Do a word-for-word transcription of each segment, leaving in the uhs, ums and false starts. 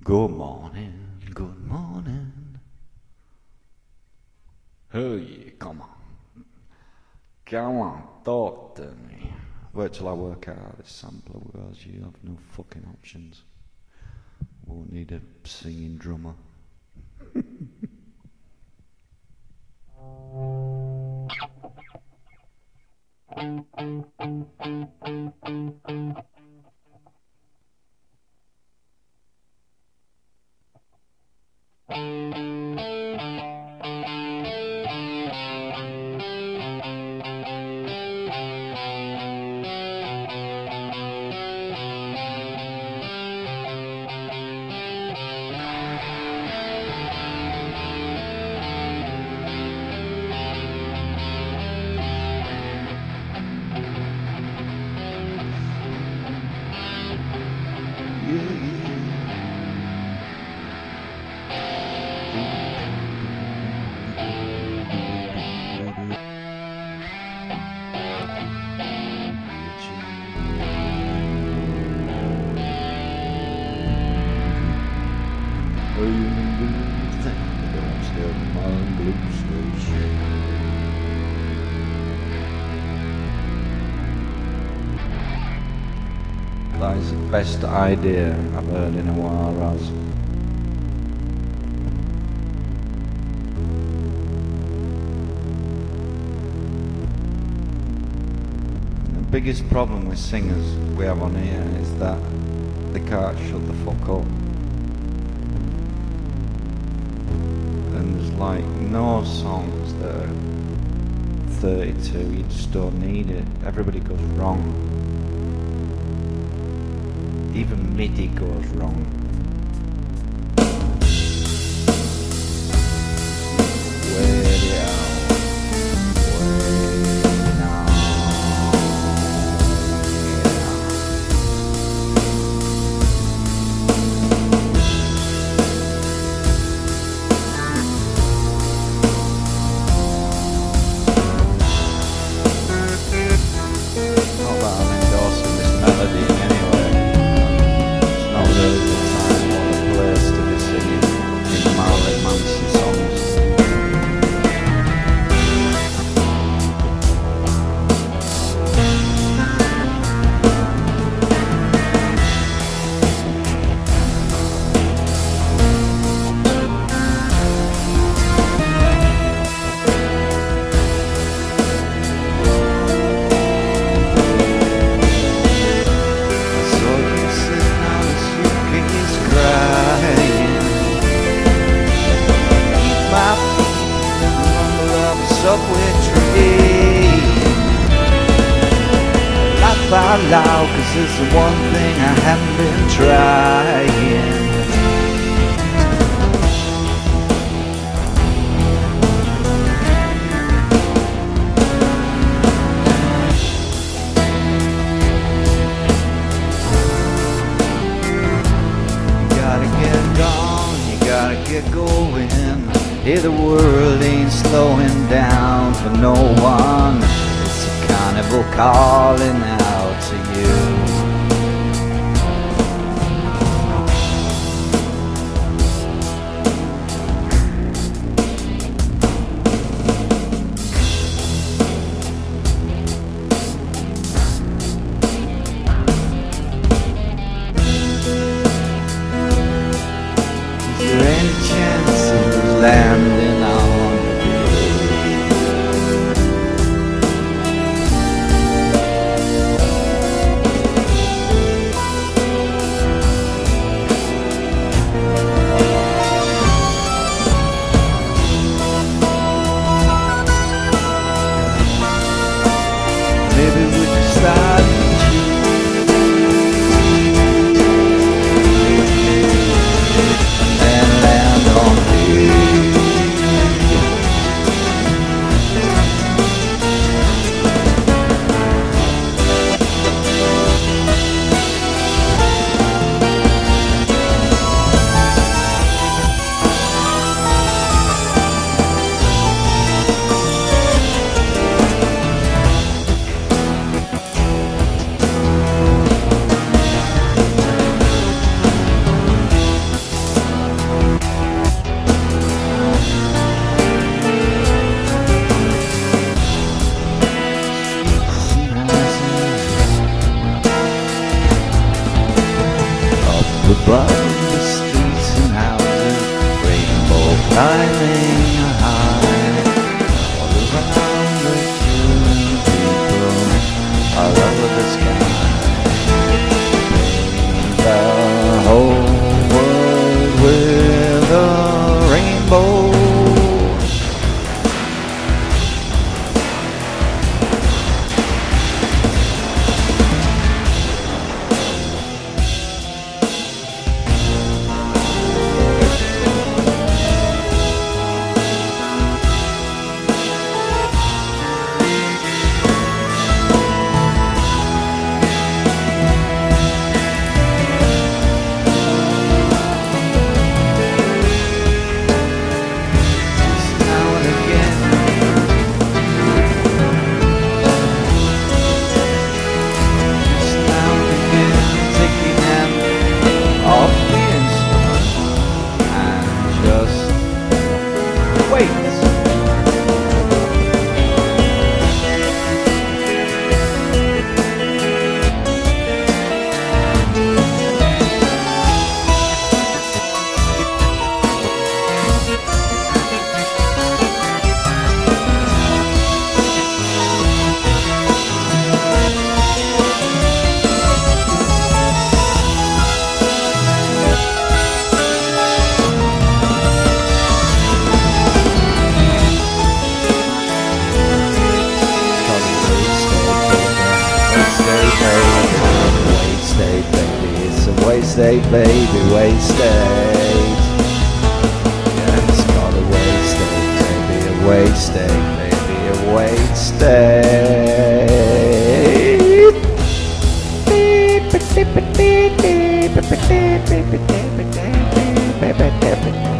Good morning, good morning. Hey, come on. Come on, talk to me. Wait till I work out this sampler, whereas you have no fucking options. Won't need a singing drummer. That is the best idea I've heard in a while, Raz. The biggest problem with singers we have on here is that they can't shut the fuck up. And there's like no songs that are thirty-two, you just don't need it. Everybody goes wrong. Even MIDI goes wrong. Way out, way now, not that I'm endorsing this melody in any way. Not really the time or the place to be singing in Marilyn Manson songs. Subway train, laugh out loud, cause it's the one thing I haven't been trying. You gotta get gone, you gotta get going. Here the world ain't slowing down for no one. It's a carnival calling out to you. Is there any chance of landing on the beach? Flying high all around the human people, all over the sky. The whole world with a rainbow. Wasted, baby, wasted. Yeah, it's got a wasted, baby, a wasted, baby, a wasted.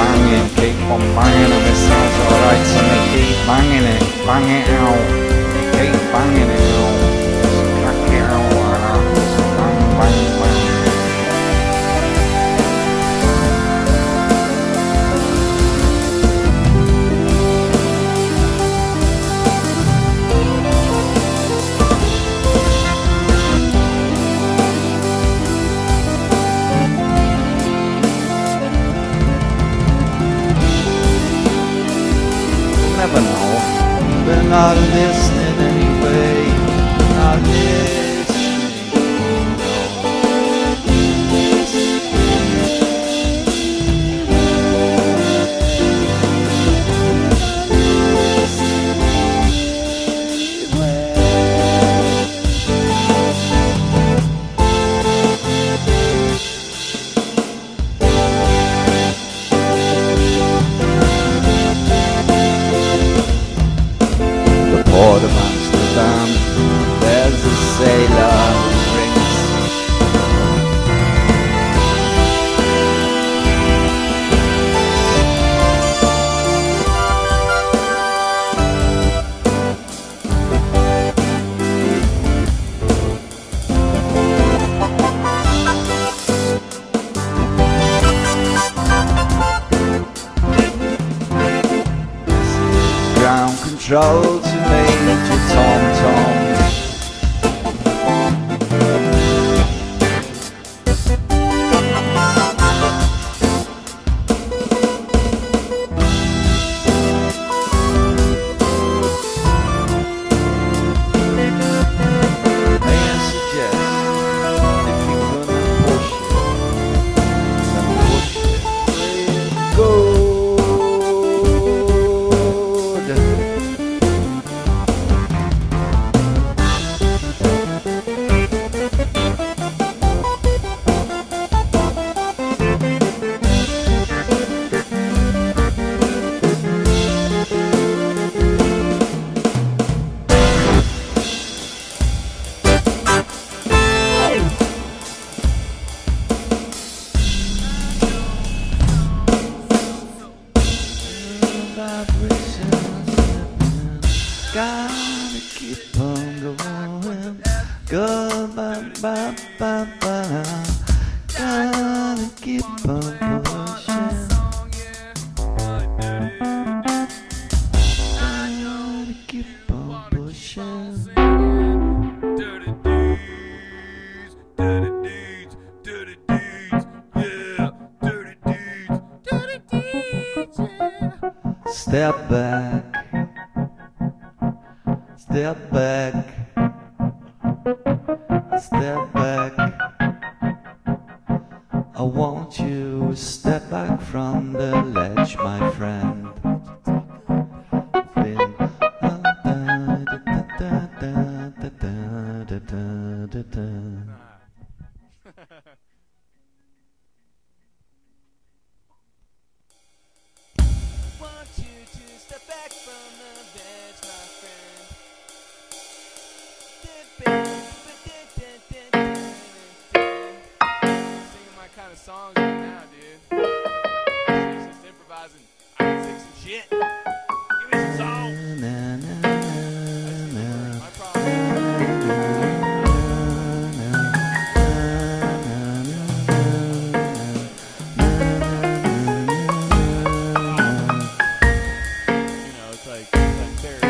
keep on banging and it sounds alright, so me keep banging it, bang it out. Never know, but not listening anyway. Not listening. Port of Amsterdam, there's a sailor who brings ground control to Major Tom Tom. May I suggest, if you're gonna push it, then push it real good. Gotta keep on going, go ba ba ba ba. Gotta keep on pushing. Gotta keep on pushing. Dirty deeds, dirty deeds, dirty deeds, yeah, dirty deeds, dirty deeds, yeah. Step back. Step back, step back. I want you to step back from the ledge, my friend. Been da da da da da da da da da. Want you to step back from the ledge, my friend. Singing my kind of songs right now, dude. Just improvising. I can sing some shit. Give me some songs. My You know, it's like, it's like therapy.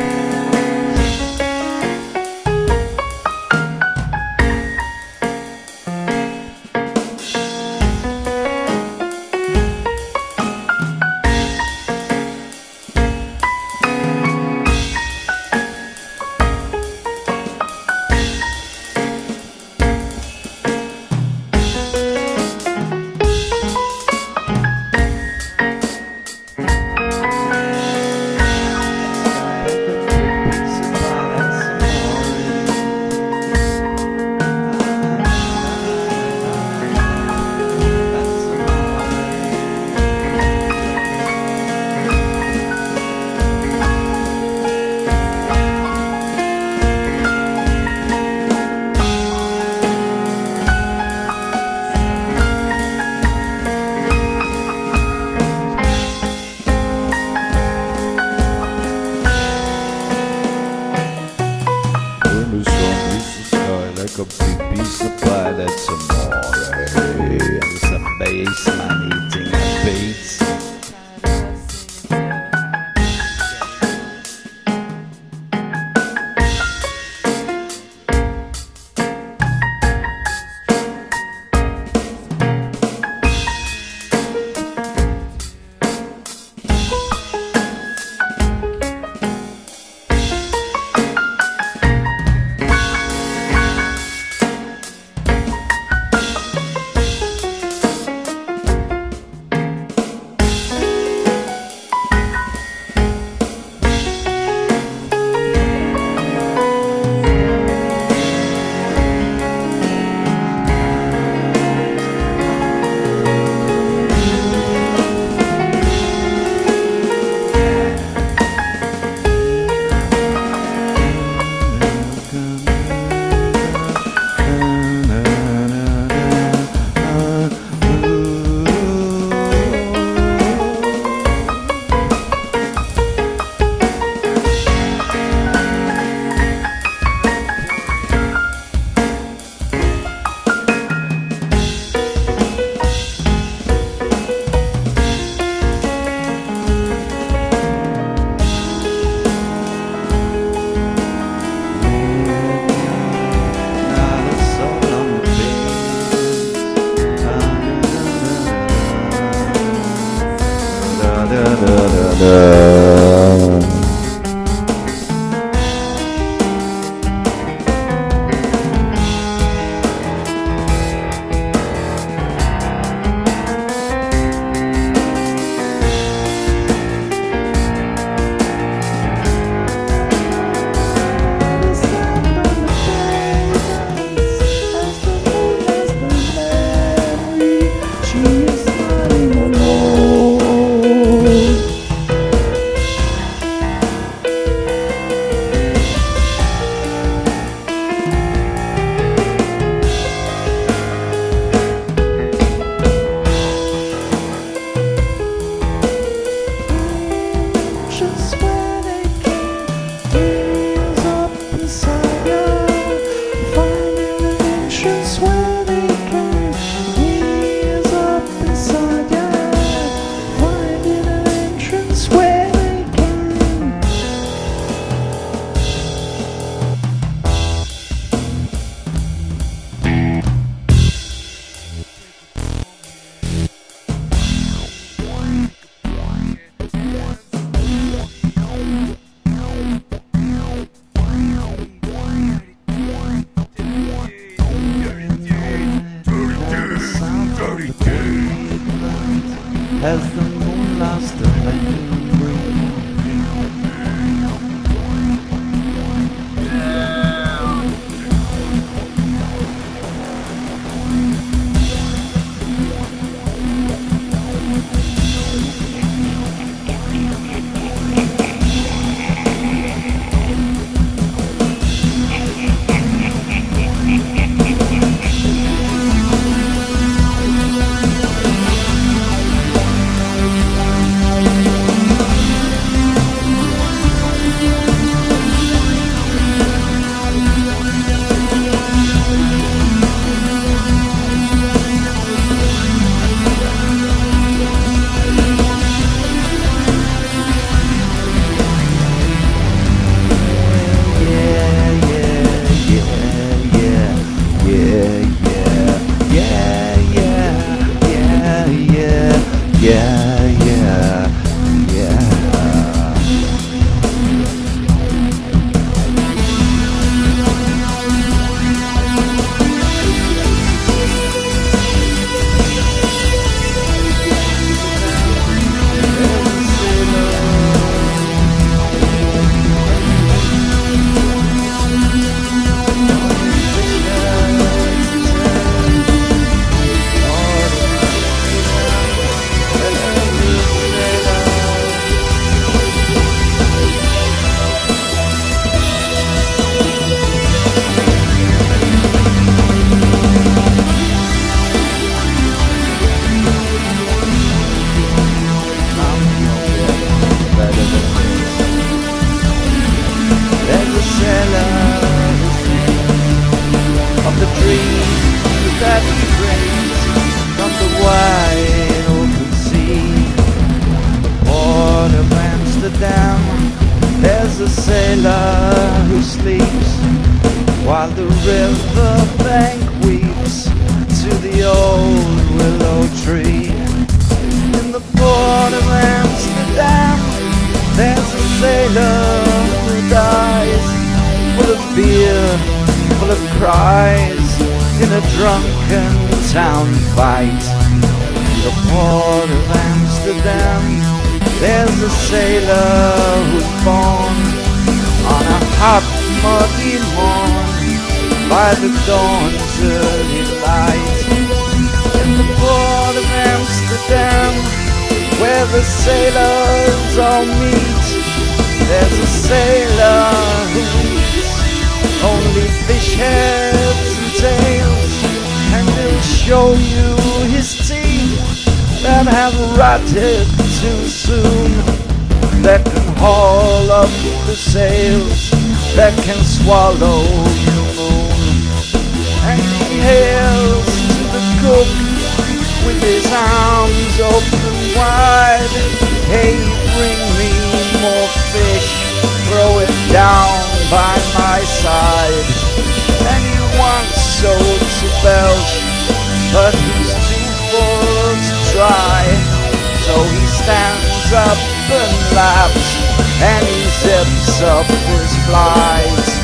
sailor who sleeps while the riverbank weeps to the old willow tree. In the port of Amsterdam, there's a sailor who dies, full of beer, full of cries, in a drunken town fight. In the port of Amsterdam, there's a sailor who's born on a hot, muddy morn by the dawn's early light. In the port of Amsterdam, where the sailors all meet, there's a sailor who eats only fish heads and tails, and he'll show you his teeth that have rotted too soon, that can haul up the sails, that can swallow the moon. And he hails to the cook with his arms open wide. Hey, bring me more fish, throw it down by my side. And he wants so to belch, but he's too full to try. So he stands up and laughs, and he zips up his flies.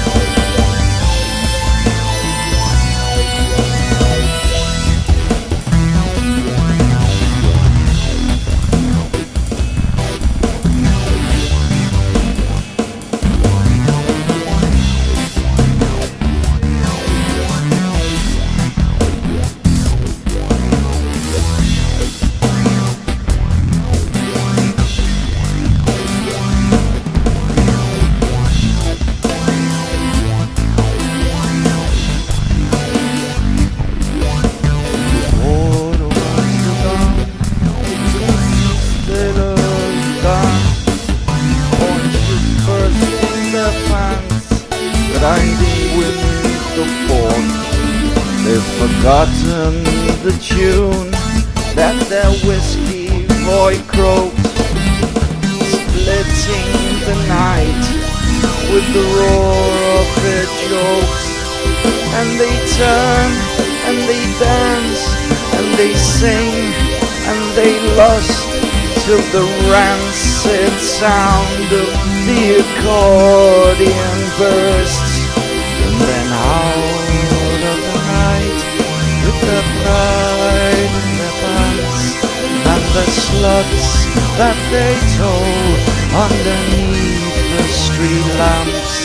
They've forgotten the tune that their whiskey boy croaked, splitting the night with the roar of their jokes. And they turn and they dance and they sing and they lust till the rancid sound of the accordion bursts. And then out of the night, with their pride in their pants and the sluts that they tow underneath the street lamps.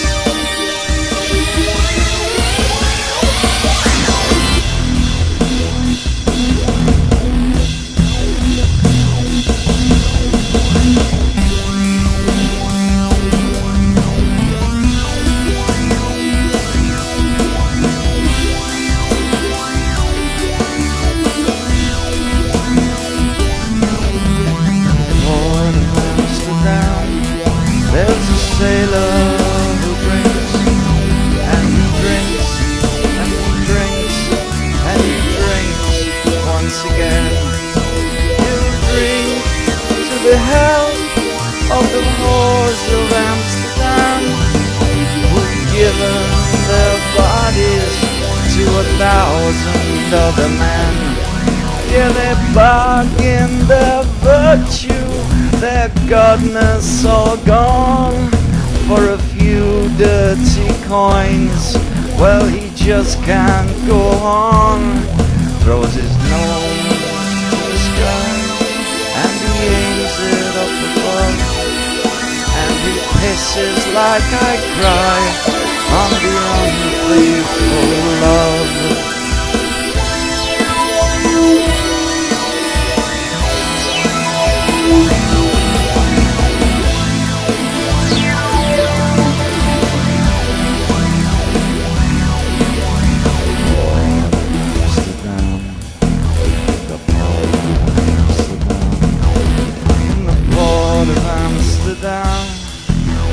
There's a sailor who drinks, and he drinks, and he drinks, and he drinks once again. He'll drink to the health of the whores of Amsterdam, who've given their bodies to a thousand other men. Yeah, they bargain their virtue, their godness all gone, for a few dirty coins. Well, he just can't go on. Throws his nose to the sky and he aims it up above, and he pisses like I cry on the unfaithful love.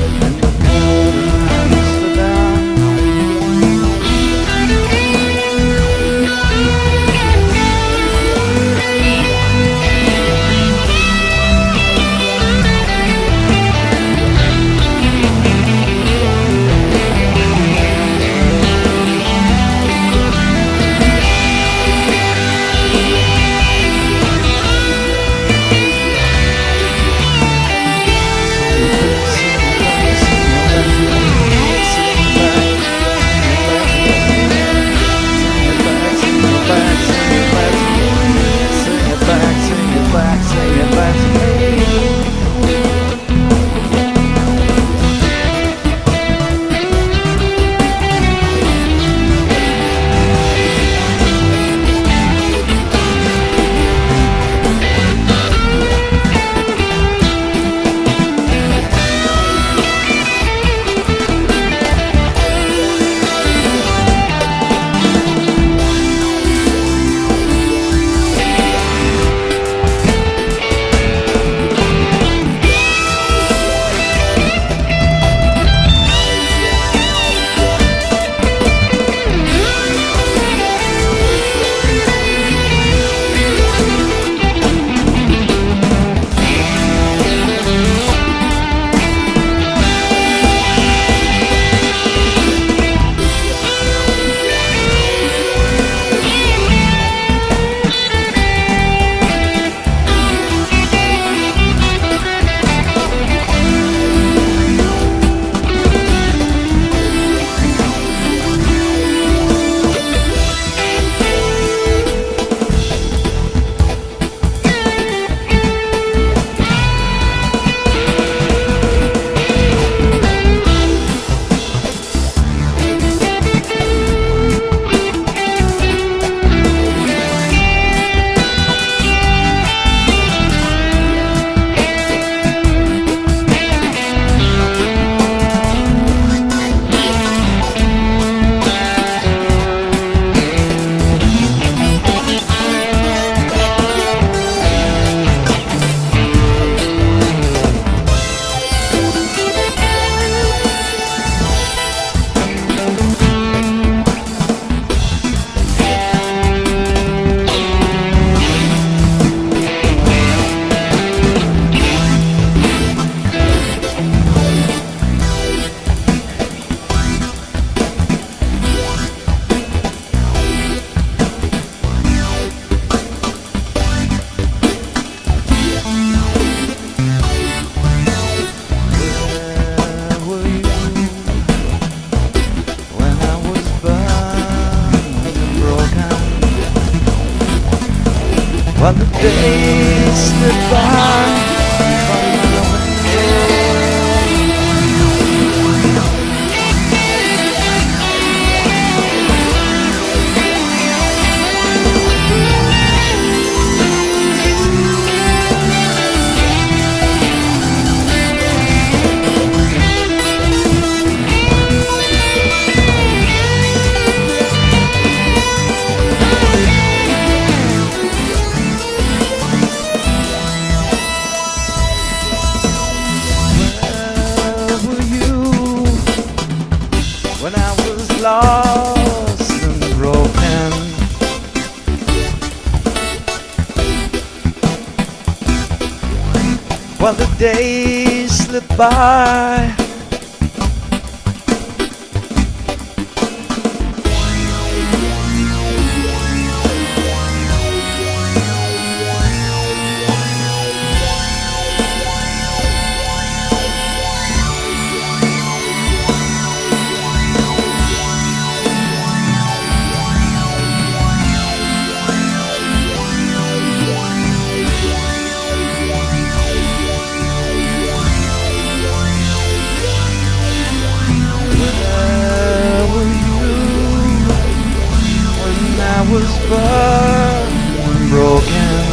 Amsterdam, lost and broken. While the days slip by, I was burned and broken,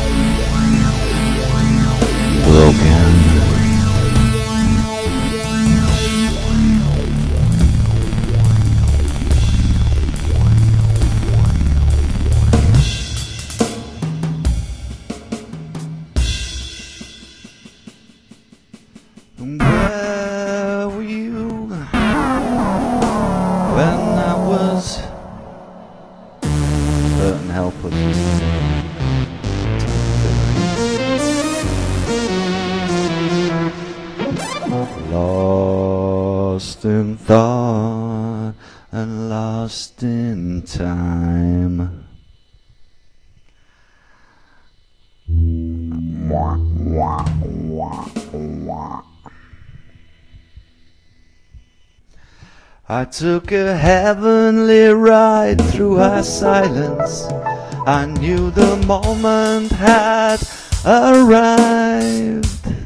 broken. And where were you when I was hurt and helpless? Lost in thought and lost in time. Wah, wah, wah, wah. I took a heavenly ride through her silence. I knew the moment had arrived.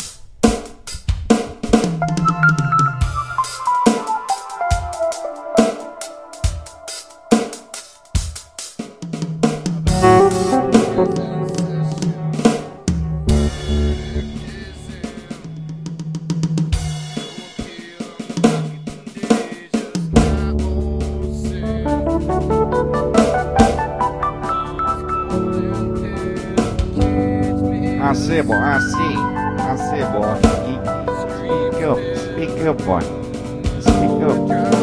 I see, boy. I see. I see, boy. Speak up. Speak up, boy. Speak up.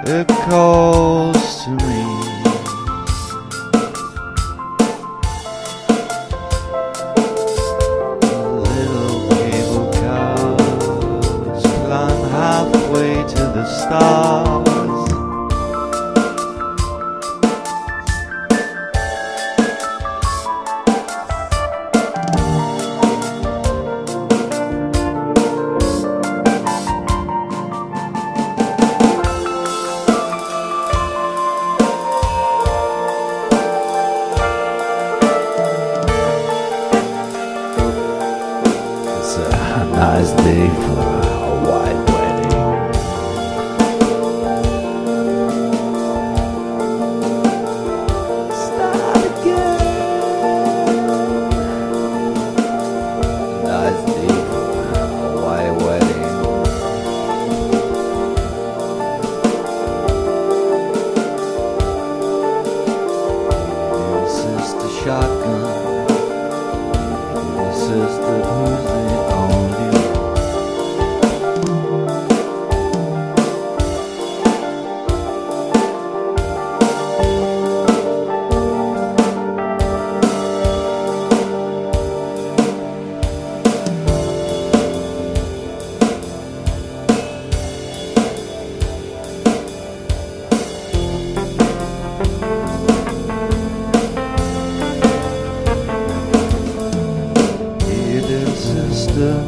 it calls to me. Little cable cars climb halfway to the stars. Nice day for a white wedding. Start again. Nice day for a white wedding. Little sister shotgun. Little sister who's the only one. Sister,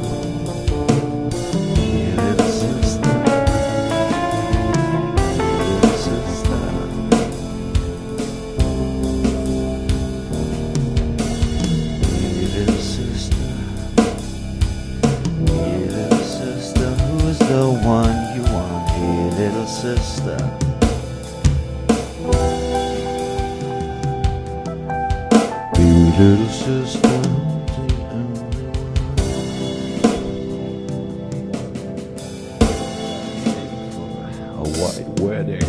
your little sister, your little sister, your little sister, your little sister, who's the one you want? Your little sister. Your little sister. White wedding.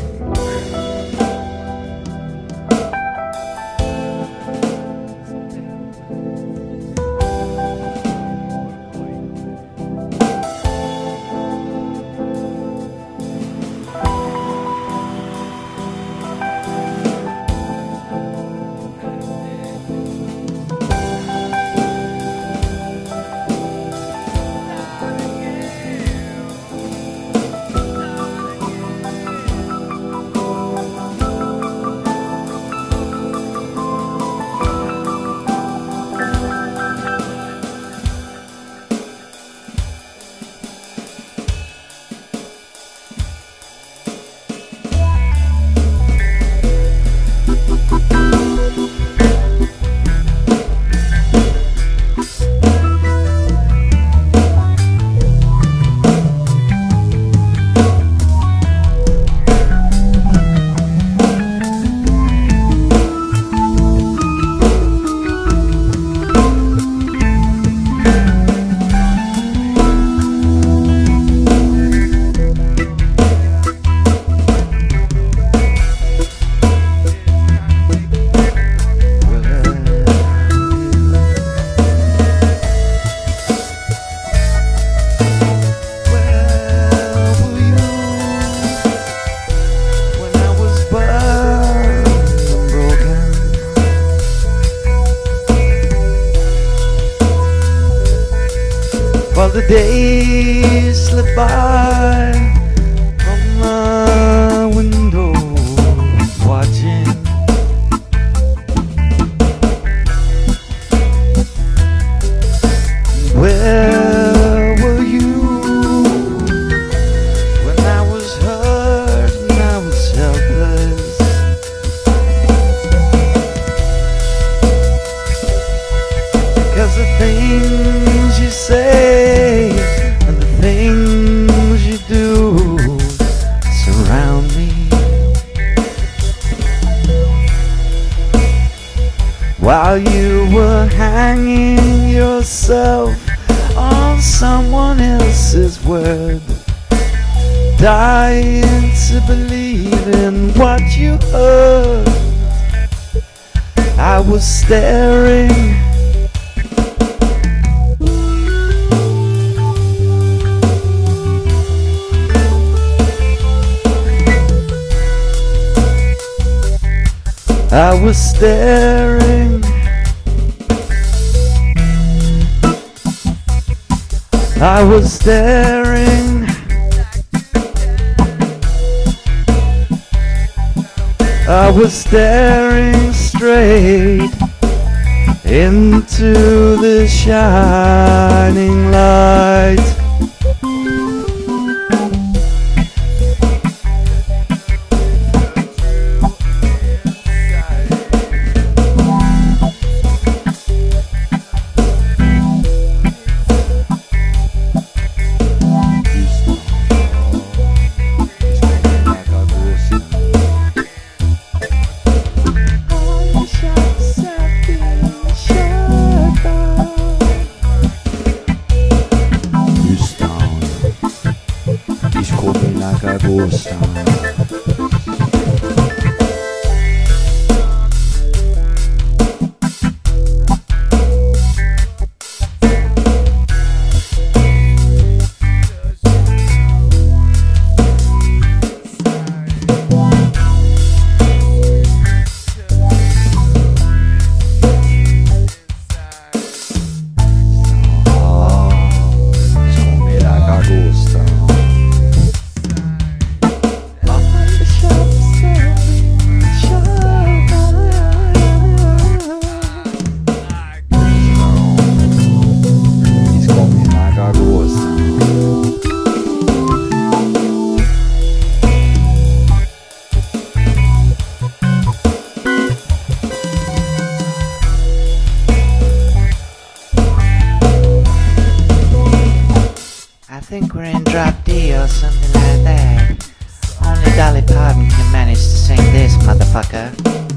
While the days slip by from my window, watching where were you when I was hurt and I was helpless? Because the things you say and the things you do surround me. While you were hanging yourself on someone else's word, dying to believe in what you heard, I was staring I was staring, I was staring, I was staring straight into the shining light. Like a ghost town. I think we're in drop D or something like that. Only Dolly Parton can manage to sing this, motherfucker.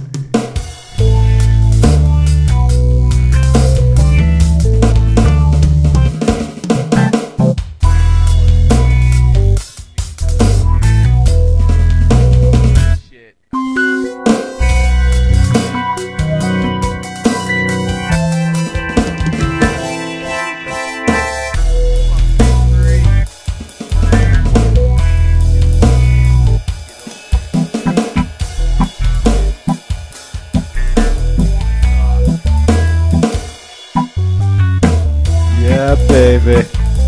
Yeah, baby.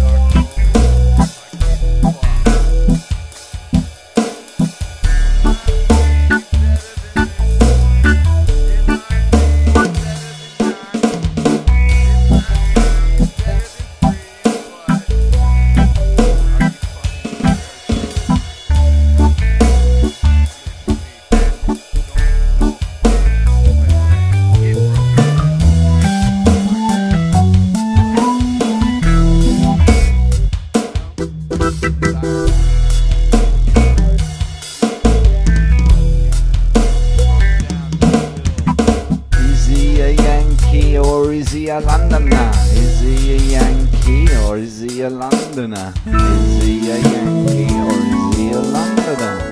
Or is he a Londoner? Is he a Yankee or is he a Londoner? Is he a Yankee or is he a Londoner?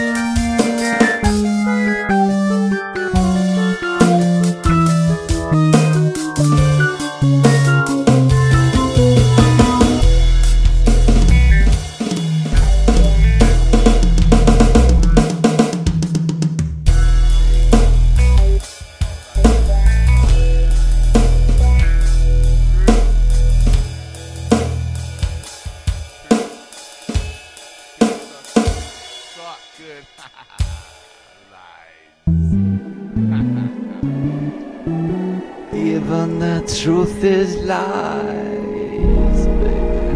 Good. Lies. Even the truth is lies, baby.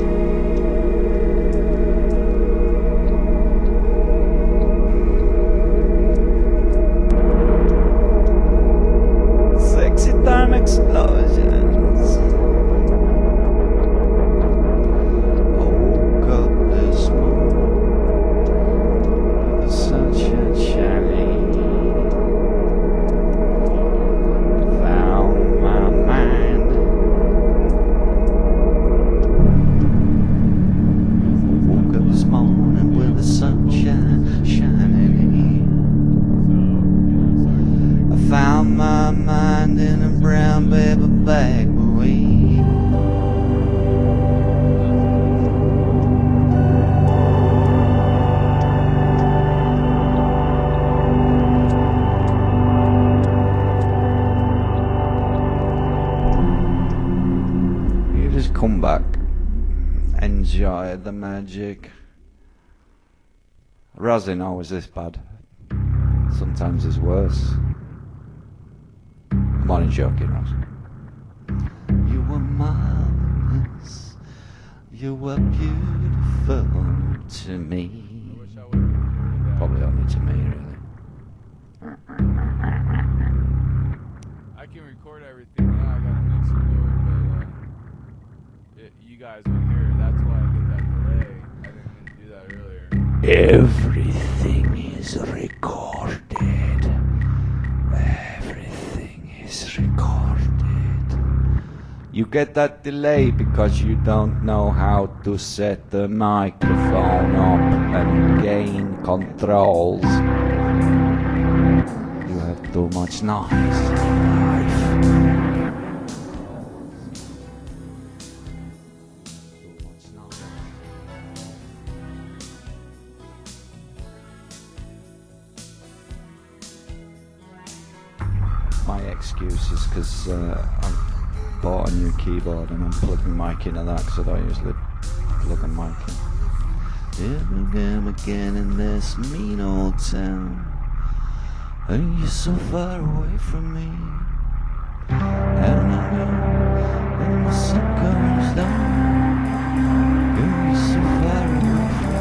Sexy time explosions. I woke up this morning with the sunshine shining. Found my mind enjoy the magic. Rosin always this bad. Sometimes it's worse. I'm only joking, Rosin. You were marvelous. You were beautiful to me. I wish I would have recorded that. Probably only to me, really. I can record everything now. I got a mixer board, but uh, it, you guys won't hear it. That's why I get that delay. I didn't mean to do that earlier. Everything is recorded. Everything is recorded. You get that delay because you don't know how to set the microphone up and gain controls. You have too much noise in life. Too much noise. My excuse is because uh, I bought a new keyboard and I'm plugging my mic into that because I don't usually plug a mic in. Here we go again in this mean old town. And you're so far away from me. And I know when the sun comes down, you're so far away from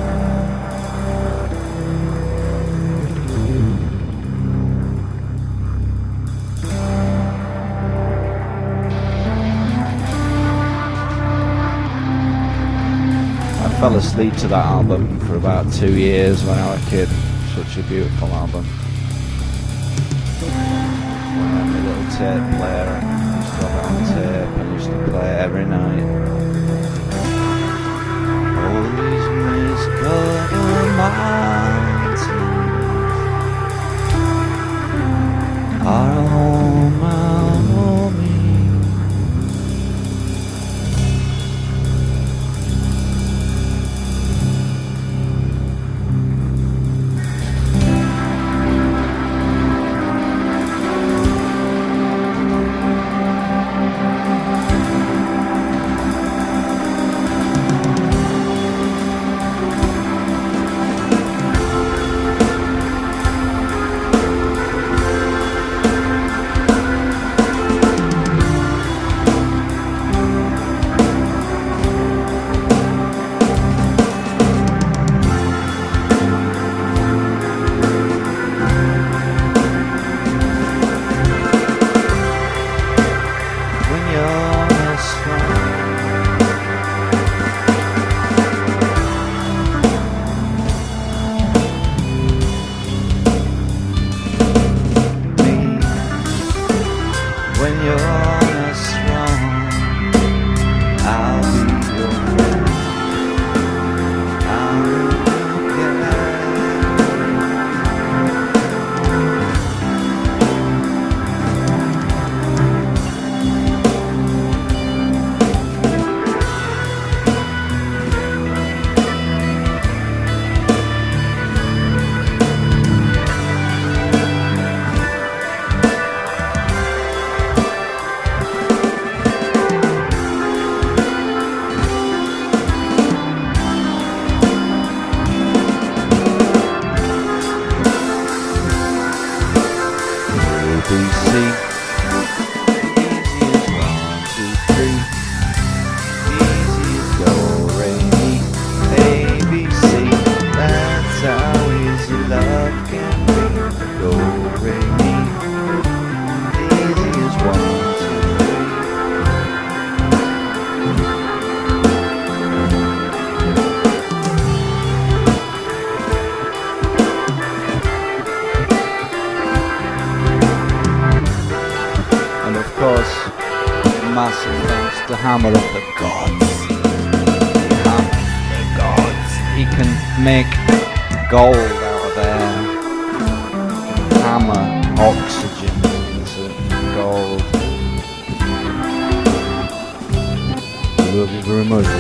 I fell asleep to that album for about two years when I was a kid. Such a beautiful album. When I had my little tape player, I used to have it on tape and I used to play it every night. All these misguided mountains are a home out for me. Massive thanks to Hammer of the Gods. Hammer the Gods. He can make gold out of air. Hammer oxygen into gold. Love you very much.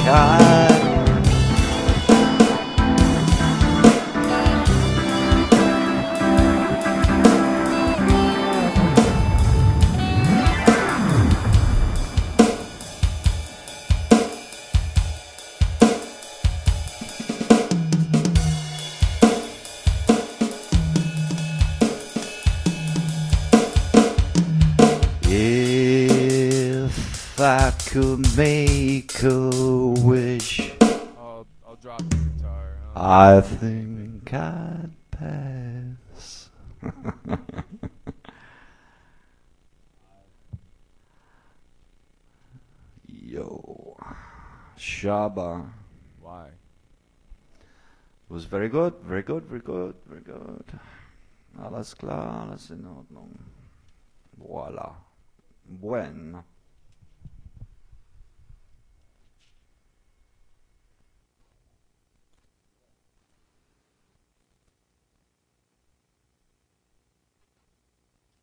Ewigkeit. If I could make a wish, I'll I'll drop the guitar. Um, I think I'd pass. Yo, Shaba. Why? It was very good, very good, very good, very good. Alles klar, alles in Ordnung. Voila. Bueno.